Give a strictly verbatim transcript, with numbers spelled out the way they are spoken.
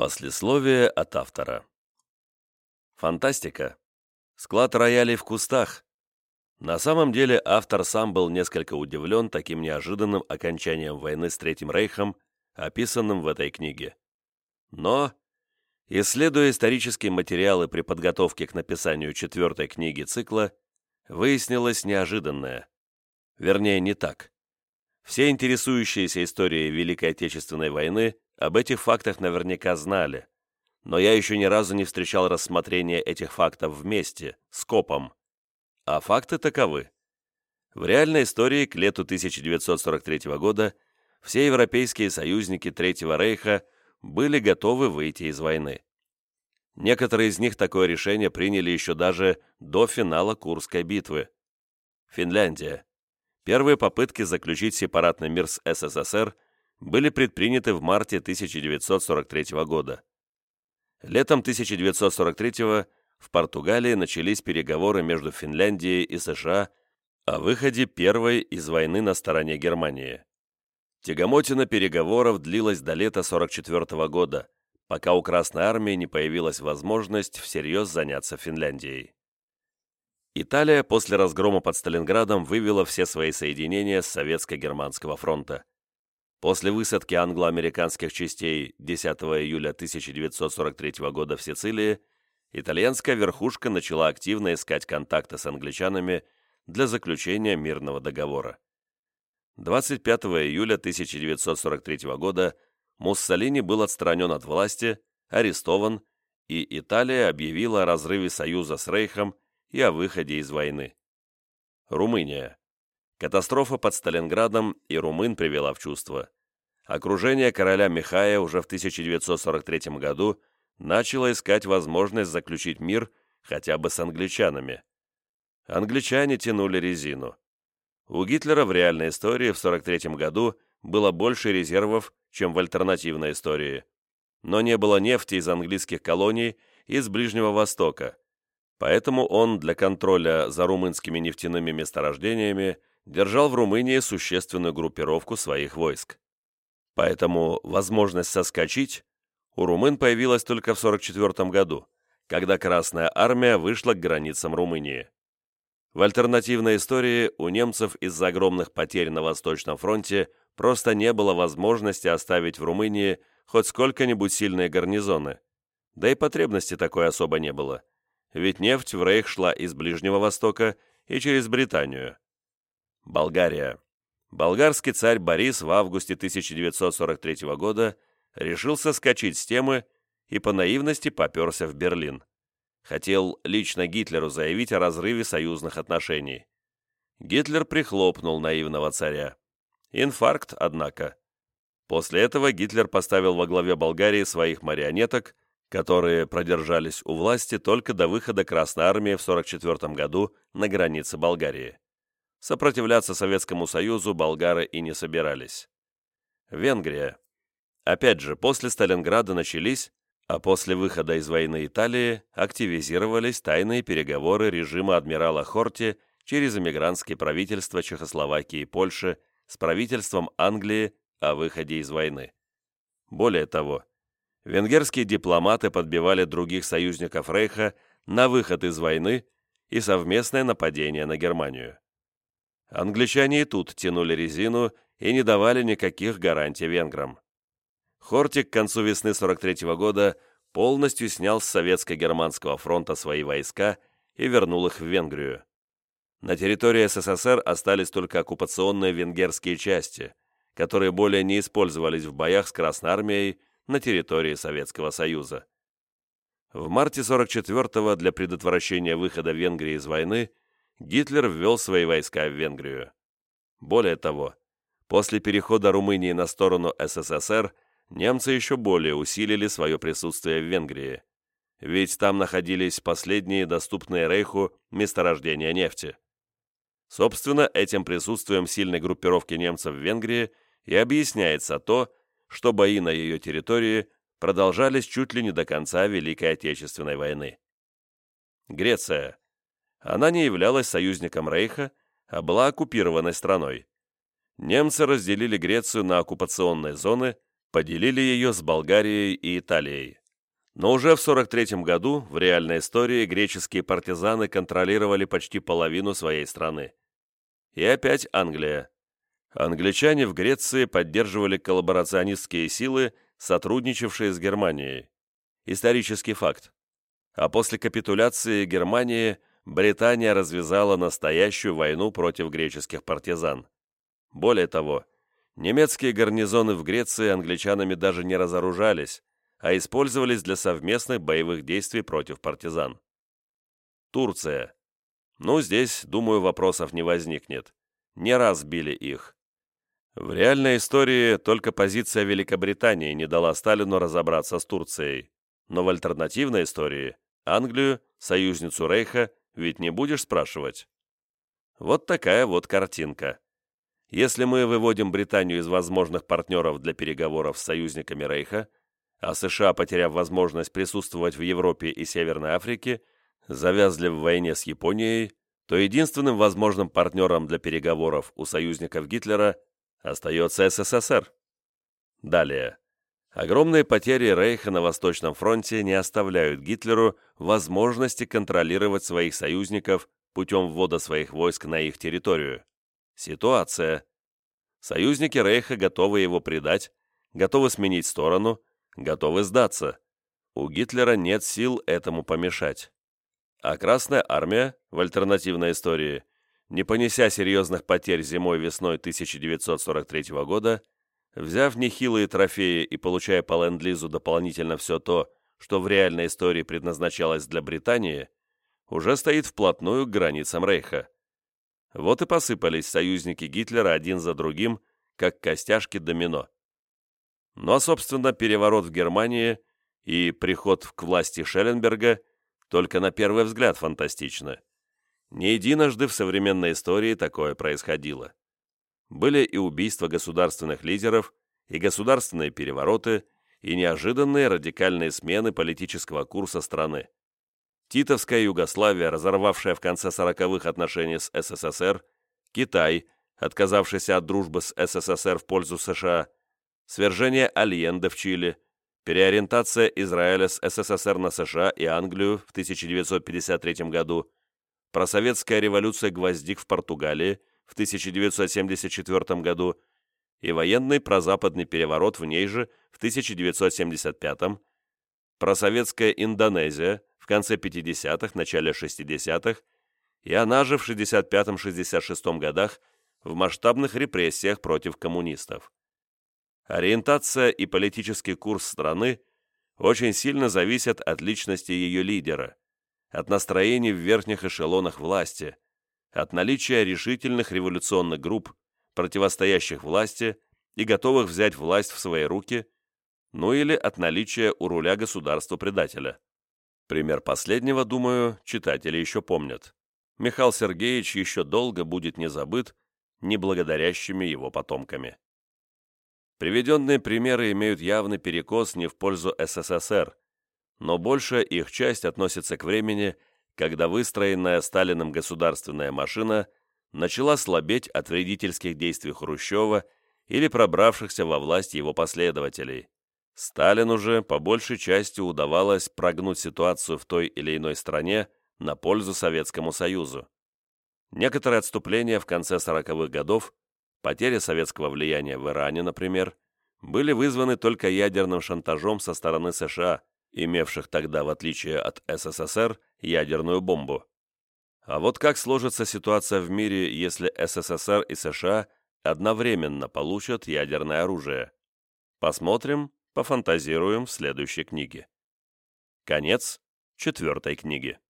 Послесловие от автора. Фантастика. Склад роялей в кустах. На самом деле автор сам был несколько удивлен таким неожиданным окончанием войны с Третьим Рейхом, описанным в этой книге. Но, исследуя исторические материалы при подготовке к написанию четвертой книги цикла, выяснилось неожиданное. Вернее, не так. Все интересующиеся историей Великой Отечественной войны об этих фактах наверняка знали, но я еще ни разу не встречал рассмотрения этих фактов вместе, скопом. А факты таковы. В реальной истории к лету тысяча девятьсот сорок третьего года все европейские союзники Третьего Рейха были готовы выйти из войны. Некоторые из них такое решение приняли еще даже до финала Курской битвы. Финляндия. Первые попытки заключить сепаратный мир с СССР были предприняты в марте тысяча девятьсот сорок третьего года. Летом тысяча девятьсот сорок третьего в Португалии начались переговоры между Финляндией и США о выходе первой из войны на стороне Германии. Тягомотина переговоров длилась до лета сорок четвертого года, пока у Красной Армии не появилась возможность всерьез заняться Финляндией. Италия после разгрома под Сталинградом вывела все свои соединения с Советско-Германского фронта. После высадки англо-американских частей десятого июля тысяча девятьсот сорок третьего года в Сицилии, итальянская верхушка начала активно искать контакты с англичанами для заключения мирного договора. двадцать пятого июля тысяча девятьсот сорок третьего года Муссолини был отстранен от власти, арестован, и Италия объявила о разрыве союза с Рейхом и о выходе из войны. Румыния. Катастрофа под Сталинградом и румын привела в чувство. Окружение короля Михая уже в тысяча девятьсот сорок третьем году начало искать возможность заключить мир хотя бы с англичанами. Англичане тянули резину. У Гитлера в реальной истории в сорок третьем году было больше резервов, чем в альтернативной истории. Но не было нефти из английских колоний и из Ближнего Востока. Поэтому он для контроля за румынскими нефтяными месторождениями держал в Румынии существенную группировку своих войск. Поэтому возможность соскочить у румын появилась только в сорок четвертом году, когда Красная Армия вышла к границам Румынии. В альтернативной истории у немцев из-за огромных потерь на Восточном фронте просто не было возможности оставить в Румынии хоть сколько-нибудь сильные гарнизоны, да и потребности такой особо не было, ведь нефть в Рейх шла из Ближнего Востока и через Британию. Болгария. Болгарский царь Борис в августе тысяча девятьсот сорок третьего года решил соскочить с темы и по наивности попёрся в Берлин. Хотел лично Гитлеру заявить о разрыве союзных отношений. Гитлер прихлопнул наивного царя. Инфаркт, однако. После этого Гитлер поставил во главе Болгарии своих марионеток, которые продержались у власти только до выхода Красной Армии в сорок четвертом году на границе Болгарии. Сопротивляться Советскому Союзу болгары и не собирались. Венгрия. Опять же, после Сталинграда начались, а после выхода из войны Италии активизировались тайные переговоры режима адмирала Хорти через эмигрантские правительства Чехословакии и Польши с правительством Англии о выходе из войны. Более того, венгерские дипломаты подбивали других союзников Рейха на выход из войны и совместное нападение на Германию. Англичане и тут тянули резину и не давали никаких гарантий венграм. Хорти к концу весны сорок третьего года полностью снял с Советско-Германского фронта свои войска и вернул их в Венгрию. На территории СССР остались только оккупационные венгерские части, которые более не использовались в боях с Красной Армией на территории Советского Союза. В марте сорок четвертого для предотвращения выхода Венгрии из войны Гитлер ввел свои войска в Венгрию. Более того, после перехода Румынии на сторону СССР немцы еще более усилили свое присутствие в Венгрии, ведь там находились последние доступные Рейху месторождения нефти. Собственно, этим присутствием сильной группировки немцев в Венгрии и объясняется то, что бои на ее территории продолжались чуть ли не до конца Великой Отечественной войны. Греция. Она не являлась союзником Рейха, а была оккупированной страной. Немцы разделили Грецию на оккупационные зоны, поделили ее с Болгарией и Италией. Но уже в сорок третьем году в реальной истории греческие партизаны контролировали почти половину своей страны. И опять Англия. Англичане в Греции поддерживали коллаборационистские силы, сотрудничавшие с Германией. Исторический факт. А после капитуляции Германии Британия развязала настоящую войну против греческих партизан. Более того, немецкие гарнизоны в Греции англичанами даже не разоружались, а использовались для совместных боевых действий против партизан. Турция. Ну, здесь, думаю, вопросов не возникнет. Не раз били их. В реальной истории только позиция Великобритании не дала Сталину разобраться с Турцией. Но в альтернативной истории Англию, союзницу Рейха, ведь не будешь спрашивать. Вот такая вот картинка. Если мы выводим Британию из возможных партнеров для переговоров с союзниками Рейха, а США, потеряв возможность присутствовать в Европе и Северной Африке, завязли в войне с Японией, то единственным возможным партнером для переговоров у союзников Гитлера остается СССР. Далее. Огромные потери Рейха на Восточном фронте не оставляют Гитлеру возможности контролировать своих союзников путем ввода своих войск на их территорию. Ситуация. Союзники Рейха готовы его предать, готовы сменить сторону, готовы сдаться. У Гитлера нет сил этому помешать. А Красная Армия, в альтернативной истории, не понеся серьезных потерь зимой-весной тысяча девятьсот сорок третьего года, взяв нехилые трофеи и получая по ленд-лизу дополнительно все то, что в реальной истории предназначалось для Британии, уже стоит вплотную к границам Рейха. Вот и посыпались союзники Гитлера один за другим, как костяшки домино. Ну а, собственно, переворот в Германии и приход к власти Шелленберга только на первый взгляд фантастично. Не единожды в современной истории такое происходило. Были и убийства государственных лидеров, и государственные перевороты, и неожиданные радикальные смены политического курса страны. Титовская Югославия, разорвавшая в конце сороковых отношения с СССР, Китай, отказавшийся от дружбы с СССР в пользу США, свержение Альенде в Чили, переориентация Израиля с СССР на США и Англию в тысяча девятьсот пятьдесят третьем году, просоветская революция гвоздик в Португалии в тысяча девятьсот семьдесят четвёртом году и военный прозападный переворот в ней же в тысяча девятьсот семьдесят пятом, просоветская Индонезия в конце пятидесятых, начале шестидесятых, и она же в шестьдесят пятом — шестьдесят шестом годах в масштабных репрессиях против коммунистов. Ориентация и политический курс страны очень сильно зависят от личности ее лидера, от настроений в верхних эшелонах власти, от наличия решительных революционных групп, противостоящих власти и готовых взять власть в свои руки, ну или от наличия у руля государства-предателя. Пример последнего, думаю, читатели еще помнят. Михаил Сергеевич еще долго будет не забыт неблагодарящими его потомками. Приведенные примеры имеют явный перекос не в пользу СССР, но большая их часть относится к времени, когда выстроенная Сталиным государственная машина начала слабеть от вредительских действий Хрущева или пробравшихся во власть его последователей. Сталину же по большей части удавалось прогнуть ситуацию в той или иной стране на пользу Советскому Союзу. Некоторые отступления в конце сороковых годов, потеря советского влияния в Иране, например, были вызваны только ядерным шантажом со стороны США, имевших тогда, в отличие от СССР, ядерную бомбу. А вот как сложится ситуация в мире, если СССР и США одновременно получат ядерное оружие? Посмотрим, пофантазируем в следующей книге. Конец четвертой книги.